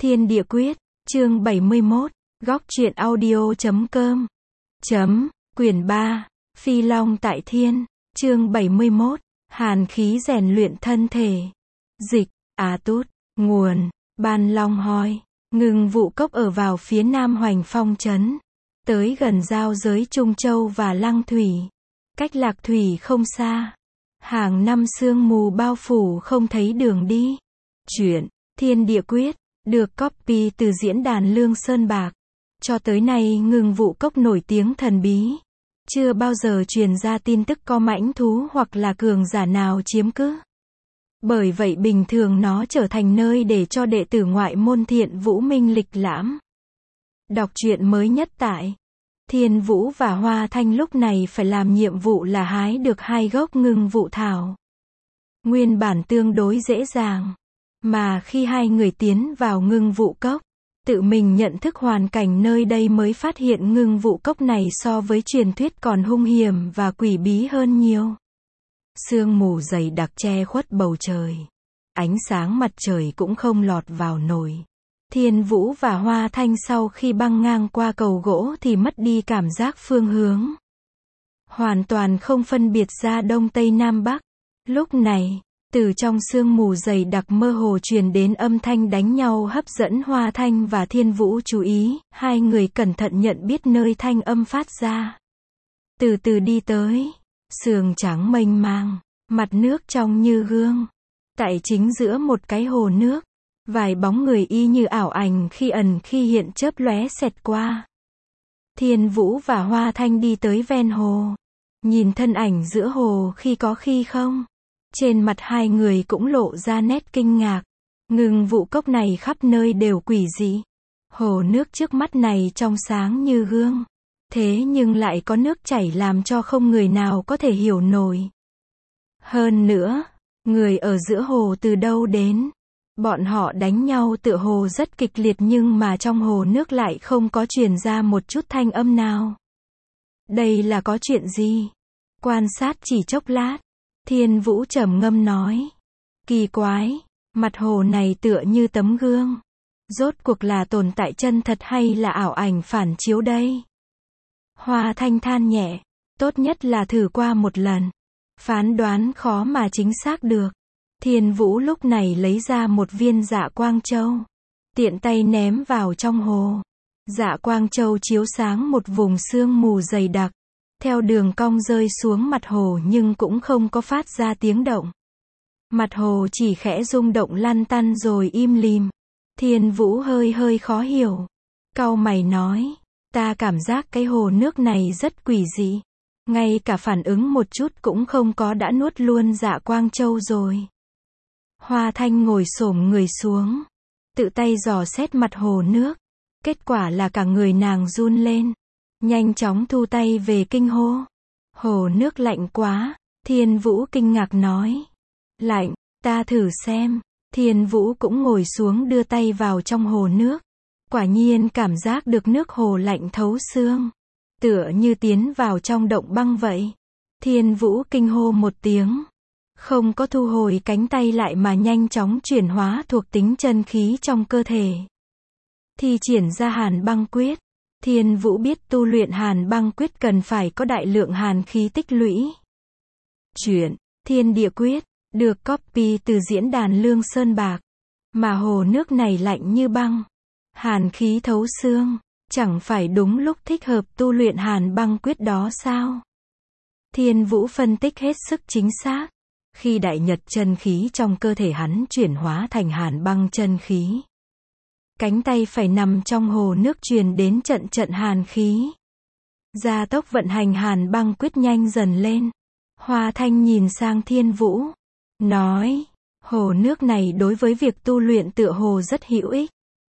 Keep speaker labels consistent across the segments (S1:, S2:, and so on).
S1: Thiên địa quyết, chương 71, góc truyện audio.com. Quyển 3, Phi Long tại Thiên, chương 71, hàn khí rèn luyện thân thể. Dịch, Á Tút, nguồn, Ban Long Hoi, Ngưng Vụ Cốc ở vào phía nam Hoành Phong trấn, tới gần giao giới Trung Châu và Lăng Thủy. Cách Lạc Thủy không xa. Hàng năm sương mù bao phủ không thấy đường đi. Chuyện, Thiên địa quyết, được copy từ diễn đàn Lương Sơn Bạc. Cho tới nay Ngưng Vụ Cốc nổi tiếng thần bí. Chưa bao giờ truyền ra tin tức có mãnh thú hoặc là cường giả nào chiếm cứ. Bởi vậy bình thường nó trở thành nơi để cho đệ tử ngoại môn Thiện Vũ Minh lịch lãm. Đọc truyện mới nhất tại Thiên Vũ và Hoa Thanh lúc này phải làm nhiệm vụ là hái được 2 gốc ngưng vụ thảo. Nguyên bản tương đối dễ dàng. Mà khi hai người tiến vào ngưng vụ cốc, tự mình nhận thức hoàn cảnh nơi đây mới phát hiện ngưng vụ cốc này so với truyền thuyết còn hung hiểm và quỷ bí hơn nhiều. Sương mù dày đặc che khuất bầu trời. Ánh sáng mặt trời cũng không lọt vào nổi. Thiên Vũ và Hoa Thanh sau khi băng ngang qua cầu gỗ thì mất đi cảm giác phương hướng. Hoàn toàn không phân biệt ra đông tây nam bắc. Lúc này, từ trong sương mù dày đặc mơ hồ truyền đến âm thanh đánh nhau hấp dẫn Hoa Thanh và Thiên Vũ chú ý, hai người cẩn thận nhận biết nơi thanh âm phát ra. Từ từ đi tới, sườn trắng mênh mang, mặt nước trong như gương. Tại chính giữa một cái hồ nước, vài bóng người y như ảo ảnh khi ẩn khi hiện chớp lóe xẹt qua. Thiên Vũ và Hoa Thanh đi tới ven hồ, nhìn thân ảnh giữa hồ khi có khi không. Trên mặt hai người cũng lộ ra nét kinh ngạc. Ngưng vụ cốc này khắp nơi đều quỷ dị. Hồ nước trước mắt này trong sáng như gương. Thế nhưng lại có nước chảy làm cho không người nào có thể hiểu nổi. Hơn nữa, người ở giữa hồ từ đâu đến? Bọn họ đánh nhau tựa hồ rất kịch liệt nhưng mà trong hồ nước lại không có truyền ra một chút thanh âm nào. Đây là có chuyện gì? Quan sát chỉ chốc lát, Thiên Vũ trầm ngâm nói. Kỳ quái, mặt hồ này tựa như tấm gương. Rốt cuộc là tồn tại chân thật hay là ảo ảnh phản chiếu đây? Hoa Thanh than nhẹ, tốt nhất là thử qua một lần. Phán đoán khó mà chính xác được. Thiên Vũ lúc này lấy ra một viên Dạ Quang Châu. Tiện tay ném vào trong hồ. Dạ Quang Châu chiếu sáng một vùng sương mù dày đặc. Theo đường cong rơi xuống mặt hồ nhưng cũng không có phát ra tiếng động. Mặt hồ chỉ khẽ rung động lăn tăn rồi im lìm. Thiên Vũ hơi khó hiểu. Cau mày nói, ta cảm giác cái hồ nước này rất quỷ dị. Ngay cả phản ứng một chút cũng không có đã nuốt luôn Dạ Quang Châu rồi. Hoa Thanh ngồi xổm người xuống, tự tay dò xét mặt hồ nước. Kết quả là cả người nàng run lên. Nhanh chóng thu tay về kinh hô. Hồ nước lạnh quá. Thiên Vũ kinh ngạc nói. Lạnh, ta thử xem. Thiên Vũ cũng ngồi xuống đưa tay vào trong hồ nước. Quả nhiên cảm giác được nước hồ lạnh thấu xương. Tựa như tiến vào trong động băng vậy. Thiên Vũ kinh hô một tiếng. Không có thu hồi cánh tay lại mà nhanh chóng chuyển hóa thuộc tính chân khí trong cơ thể. Thi triển ra Hàn Băng Quyết. Thiên Vũ biết tu luyện Hàn Băng Quyết cần phải có đại lượng hàn khí tích lũy. Chuyện, Thiên địa quyết, được copy từ diễn đàn Lương Sơn Bạc. Mà hồ nước này lạnh như băng. Hàn khí thấu xương, chẳng phải đúng lúc thích hợp tu luyện Hàn Băng Quyết đó sao? Thiên Vũ phân tích hết sức chính xác. Khi đại nhật chân khí trong cơ thể hắn chuyển hóa thành Hàn Băng chân khí. Cánh tay phải nằm trong hồ nước truyền đến trận hàn khí. Gia tốc vận hành Hàn Băng Quyết nhanh dần lên. Hoa Thanh nhìn sang Thiên Vũ. Nói, hồ nước này đối với việc tu luyện tựa hồ rất hữu ích.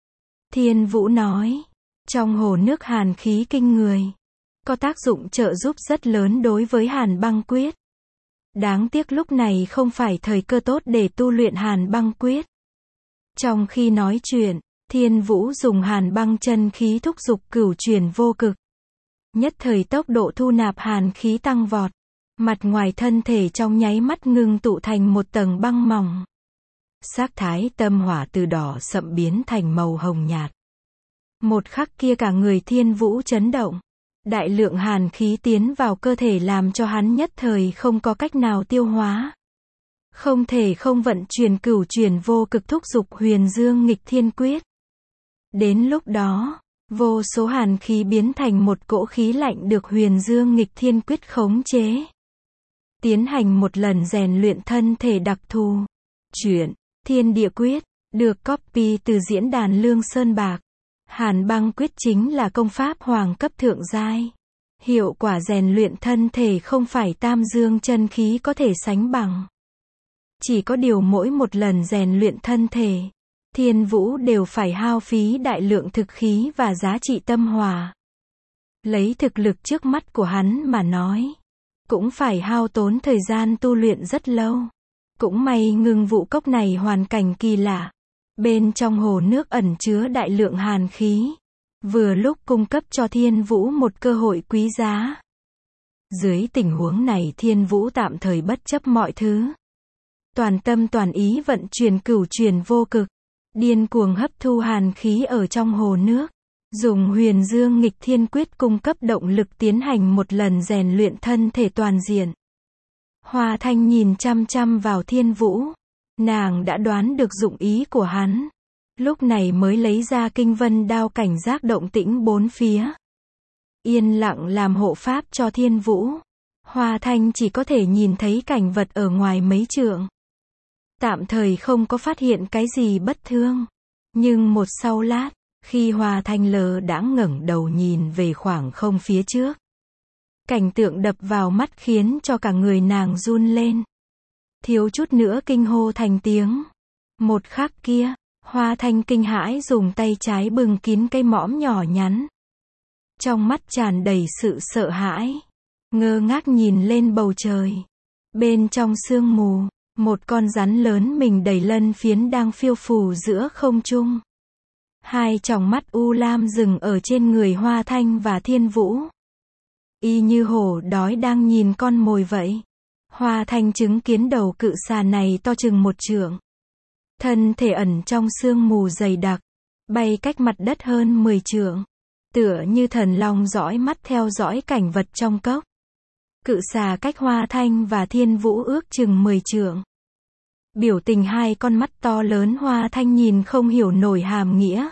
S1: Thiên Vũ nói, trong hồ nước hàn khí kinh người. Có tác dụng trợ giúp rất lớn đối với Hàn Băng Quyết. Đáng tiếc lúc này không phải thời cơ tốt để tu luyện Hàn Băng Quyết. Trong khi nói chuyện, Thiên Vũ dùng Hàn Băng chân khí thúc giục cửu chuyển vô cực. Nhất thời tốc độ thu nạp hàn khí tăng vọt. Mặt ngoài thân thể trong nháy mắt ngưng tụ thành một tầng băng mỏng. Sắc thái tâm hỏa từ đỏ sậm biến thành màu hồng nhạt. Một khắc kia cả người Thiên Vũ chấn động. Đại lượng hàn khí tiến vào cơ thể làm cho hắn nhất thời không có cách nào tiêu hóa. Không thể không vận chuyển cửu chuyển vô cực thúc dục Huyền Dương Nghịch Thiên Quyết. Đến lúc đó, vô số hàn khí biến thành một cỗ khí lạnh được Huyền Dương Nghịch Thiên Quyết khống chế. Tiến hành một lần rèn luyện thân thể đặc thù. Chuyển Thiên Địa Quyết, được copy từ diễn đàn Lương Sơn Bạc. Hàn Băng Quyết chính là công pháp hoàng cấp thượng giai. Hiệu quả rèn luyện thân thể không phải tam dương chân khí có thể sánh bằng. Chỉ có điều mỗi một lần rèn luyện thân thể, Thiên Vũ đều phải hao phí đại lượng thực khí và giá trị tâm hỏa. Lấy thực lực trước mắt của hắn mà nói, cũng phải hao tốn thời gian tu luyện rất lâu. Cũng may Ngưng Vũ Cốc này hoàn cảnh kỳ lạ. Bên trong hồ nước ẩn chứa đại lượng hàn khí. Vừa lúc cung cấp cho Thiên Vũ một cơ hội quý giá. Dưới tình huống này Thiên Vũ tạm thời bất chấp mọi thứ. Toàn tâm toàn ý vận chuyển cửu chuyển vô cực. Điên cuồng hấp thu hàn khí ở trong hồ nước. Dùng Huyền Dương Nghịch Thiên Quyết cung cấp động lực tiến hành một lần rèn luyện thân thể toàn diện. Hoa Thanh nhìn chăm chăm vào Thiên Vũ. Nàng đã đoán được dụng ý của hắn. Lúc này mới lấy ra Kinh Vân Đao cảnh giác động tĩnh bốn phía. Yên lặng làm hộ pháp cho Thiên Vũ. Hoa Thanh chỉ có thể nhìn thấy cảnh vật ở ngoài mấy trượng. Tạm thời không có phát hiện cái gì bất thường. Nhưng một sau lát, khi Hoa Thanh lờ đãng ngẩng đầu nhìn về khoảng không phía trước. Cảnh tượng đập vào mắt khiến cho cả người nàng run lên. Thiếu chút nữa kinh hô thành tiếng. Một khắc kia, Hoa Thanh kinh hãi dùng tay trái bưng kín cái mõm nhỏ nhắn. Trong mắt tràn đầy sự sợ hãi. Ngơ ngác nhìn lên bầu trời. Bên trong sương mù, một con rắn lớn mình đầy lân phiến đang phiêu phù giữa không trung. Hai tròng mắt u lam dừng ở trên người Hoa Thanh và Thiên Vũ. Y như hổ đói đang nhìn con mồi vậy. Hoa Thanh chứng kiến đầu cự xà này to chừng một trượng. Thân thể ẩn trong sương mù dày đặc, bay cách mặt đất hơn 10 trượng. Tựa như thần long dõi mắt theo dõi cảnh vật trong cốc. Cự xà cách Hoa Thanh và Thiên Vũ ước chừng 10 trượng. Biểu tình hai con mắt to lớn Hoa Thanh nhìn không hiểu nổi hàm nghĩa.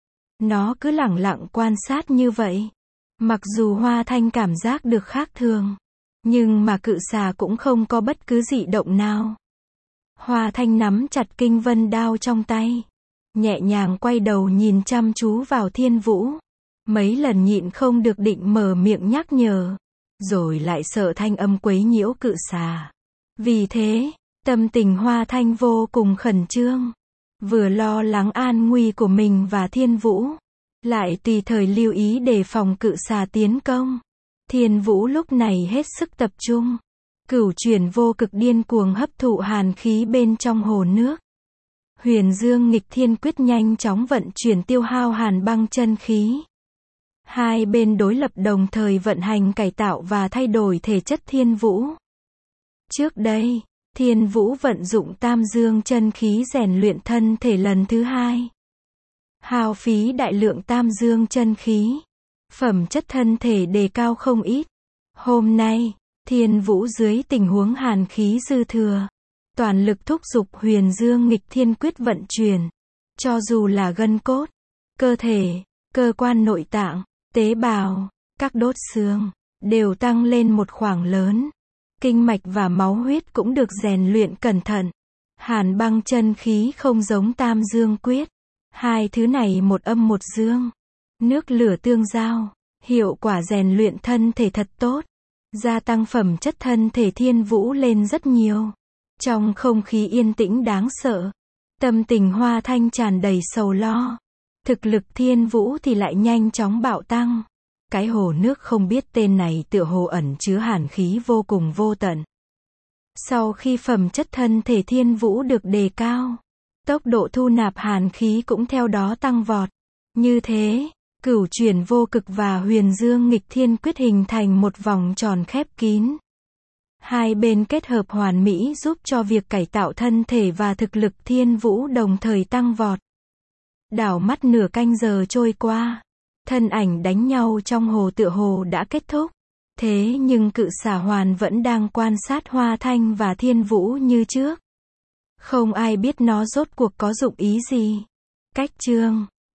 S1: Nó cứ lẳng lặng quan sát như vậy. Mặc dù Hoa Thanh cảm giác được khác thường, nhưng mà cự xà cũng không có bất cứ dị động nào. Hoa Thanh nắm chặt Kinh Vân Đao trong tay, nhẹ nhàng quay đầu nhìn chăm chú vào Thiên Vũ. Mấy lần nhịn không được định mở miệng nhắc nhở, rồi lại sợ thanh âm quấy nhiễu cự xà. Vì thế, tâm tình Hoa Thanh vô cùng khẩn trương, vừa lo lắng an nguy của mình và Thiên Vũ, lại tùy thời lưu ý đề phòng cự xà tiến công. Thiên Vũ lúc này hết sức tập trung. Cửu chuyển vô cực điên cuồng hấp thụ hàn khí bên trong hồ nước. Huyền Dương Nghịch Thiên Quyết nhanh chóng vận chuyển tiêu hao hàn băng chân khí. Hai bên đối lập đồng thời vận hành cải tạo và thay đổi thể chất Thiên Vũ. Trước đây, Thiên Vũ vận dụng tam dương chân khí rèn luyện thân thể lần thứ hai. Hao phí đại lượng tam dương chân khí. Phẩm chất thân thể đề cao không ít. Hôm nay, Thiên Vũ dưới tình huống hàn khí dư thừa, toàn lực thúc giục Huyền Dương Nghịch Thiên Quyết vận chuyển. Cho dù là gân cốt, cơ thể, cơ quan nội tạng, tế bào, các đốt xương, đều tăng lên một khoảng lớn. Kinh mạch và máu huyết cũng được rèn luyện cẩn thận. Hàn băng chân khí không giống tam dương quyết. Hai thứ này một âm một dương. Nước lửa tương giao. Hiệu quả rèn luyện thân thể thật tốt. Gia tăng phẩm chất thân thể Thiên Vũ lên rất nhiều. Trong không khí yên tĩnh đáng sợ, tâm tình Hoa Thanh tràn đầy sầu lo. Thực lực Thiên Vũ thì lại nhanh chóng bạo tăng. Cái hồ nước không biết tên này tựa hồ ẩn chứa hàn khí vô cùng vô tận. Sau khi phẩm chất thân thể Thiên Vũ được đề cao, tốc độ thu nạp hàn khí cũng theo đó tăng vọt. Như thế, cửu chuyển vô cực và Huyền Dương Nghịch Thiên Quyết hình thành một vòng tròn khép kín. Hai bên kết hợp hoàn mỹ giúp cho việc cải tạo thân thể và thực lực Thiên Vũ đồng thời tăng vọt. Đảo mắt nửa canh giờ trôi qua. Thân ảnh đánh nhau trong hồ tựa hồ đã kết thúc. Thế nhưng cự xà hoàn vẫn đang quan sát Hoa Thanh và Thiên Vũ như trước. Không ai biết nó rốt cuộc có dụng ý gì. Cách chương